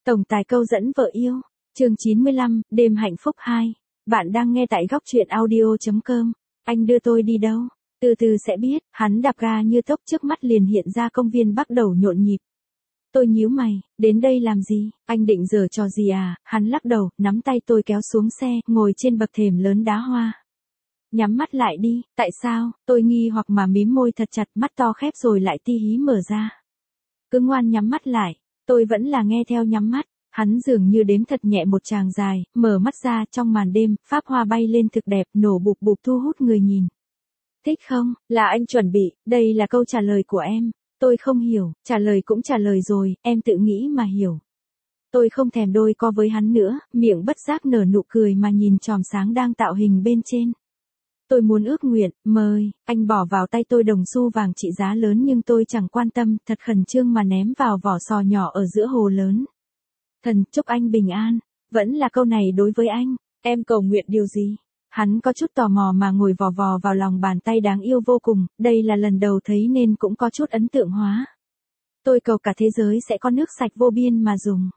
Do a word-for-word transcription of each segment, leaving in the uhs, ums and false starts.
Tổng tài câu dẫn vợ yêu, chương chín mươi lăm, đêm hạnh phúc hai. Bạn đang nghe tại góc truyện audio chấm com. Anh đưa tôi đi đâu? Từ từ sẽ biết. Hắn đạp ga như tốc, trước mắt liền hiện ra công viên bắt đầu nhộn nhịp. Tôi nhíu mày, đến đây làm gì? Anh định giở trò gì à? Hắn lắc đầu, nắm tay tôi kéo xuống xe, ngồi trên bậc thềm lớn đá hoa. Nhắm mắt lại đi. Tại sao? Tôi nghi hoặc mà mím môi thật chặt, mắt to khép rồi lại ti hí mở ra. Cứ ngoan nhắm mắt lại. Tôi vẫn là nghe theo nhắm mắt. Hắn dường như đếm thật nhẹ một tràng dài, mở mắt ra, trong màn đêm, pháp hoa bay lên thực đẹp, nổ bụp bụp thu hút người nhìn. Thích không? Là anh chuẩn bị, đây là câu trả lời của em. Tôi không hiểu, trả lời cũng trả lời rồi, em tự nghĩ mà hiểu. Tôi không thèm đôi co với hắn nữa, miệng bất giác nở nụ cười mà nhìn chòm sáng đang tạo hình bên trên. Tôi muốn ước nguyện, mời, anh bỏ vào tay tôi đồng xu vàng trị giá lớn nhưng tôi chẳng quan tâm, thật khẩn trương mà ném vào vỏ sò nhỏ ở giữa hồ lớn. Thần, chúc anh bình an, vẫn là câu này đối với anh, em cầu nguyện điều gì? Hắn có chút tò mò mà ngồi vò vò vào lòng bàn tay đáng yêu vô cùng, đây là lần đầu thấy nên cũng có chút ấn tượng hóa. Tôi cầu cả thế giới sẽ có nước sạch vô biên mà dùng.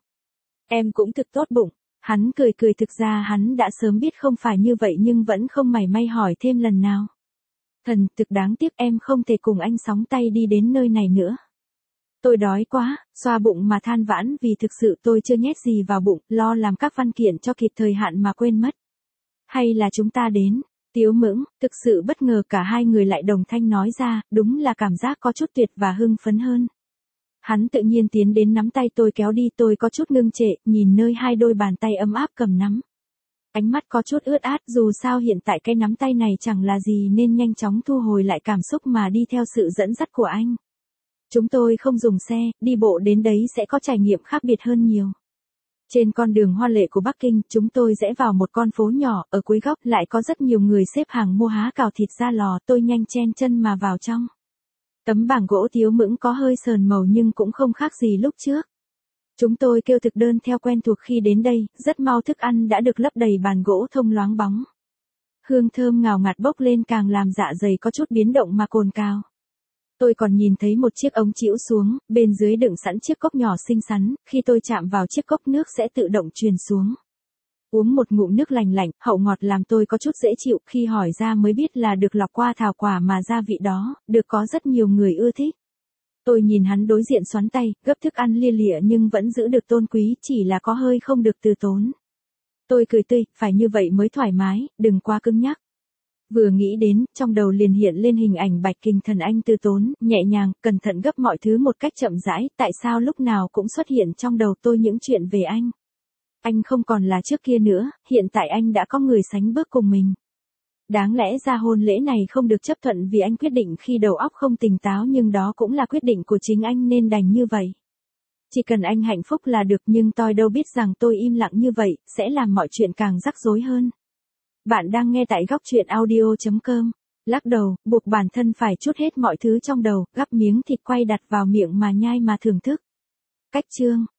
Em cũng thực tốt bụng. Hắn cười cười, thực ra hắn đã sớm biết không phải như vậy nhưng vẫn không mảy may hỏi thêm lần nào. Thần, thực đáng tiếc em không thể cùng anh sóng tay đi đến nơi này nữa. Tôi đói quá, xoa bụng mà than vãn vì thực sự tôi chưa nhét gì vào bụng, lo làm các văn kiện cho kịp thời hạn mà quên mất. Hay là chúng ta đến? Tiếu Mững, thực sự bất ngờ cả hai người lại đồng thanh nói ra, đúng là cảm giác có chút tuyệt và hưng phấn hơn. Hắn tự nhiên tiến đến nắm tay tôi kéo đi, tôi có chút ngưng trệ, nhìn nơi hai đôi bàn tay ấm áp cầm nắm. Ánh mắt có chút ướt át, dù sao hiện tại cái nắm tay này chẳng là gì nên nhanh chóng thu hồi lại cảm xúc mà đi theo sự dẫn dắt của anh. Chúng tôi không dùng xe, đi bộ đến đấy sẽ có trải nghiệm khác biệt hơn nhiều. Trên con đường hoa lệ của Bắc Kinh, chúng tôi rẽ vào một con phố nhỏ, ở cuối góc lại có rất nhiều người xếp hàng mua há cào thịt ra lò, tôi nhanh chen chân mà vào trong. Tấm bảng gỗ Tiếu Mững có hơi sờn màu nhưng cũng không khác gì lúc trước. Chúng tôi kêu thực đơn theo quen thuộc khi đến đây, rất mau thức ăn đã được lấp đầy bàn gỗ thông loáng bóng. Hương thơm ngào ngạt bốc lên càng làm dạ dày có chút biến động mà cồn cào. Tôi còn nhìn thấy một chiếc ống chĩu xuống, bên dưới đựng sẵn chiếc cốc nhỏ xinh xắn, khi tôi chạm vào chiếc cốc nước sẽ tự động truyền xuống. Uống một ngụm nước lành lạnh, hậu ngọt làm tôi có chút dễ chịu, khi hỏi ra mới biết là được lọc qua thảo quả mà gia vị đó, được có rất nhiều người ưa thích. Tôi nhìn hắn đối diện xoắn tay, gấp thức ăn lia lịa nhưng vẫn giữ được tôn quý, chỉ là có hơi không được từ tốn. Tôi cười tươi, phải như vậy mới thoải mái, đừng quá cứng nhắc. Vừa nghĩ đến, trong đầu liền hiện lên hình ảnh Bạch Kình Thần anh từ tốn, nhẹ nhàng, cẩn thận gấp mọi thứ một cách chậm rãi, tại sao lúc nào cũng xuất hiện trong đầu tôi những chuyện về anh. Anh không còn là trước kia nữa, hiện tại anh đã có người sánh bước cùng mình. Đáng lẽ ra hôn lễ này không được chấp thuận vì anh quyết định khi đầu óc không tỉnh táo, nhưng đó cũng là quyết định của chính anh nên đành như vậy. Chỉ cần anh hạnh phúc là được, nhưng tôi đâu biết rằng tôi im lặng như vậy, sẽ làm mọi chuyện càng rắc rối hơn. Bạn đang nghe tại góc truyện audio chấm com. Lắc đầu, buộc bản thân phải trút hết mọi thứ trong đầu, gắp miếng thịt quay đặt vào miệng mà nhai mà thưởng thức. Cách chương,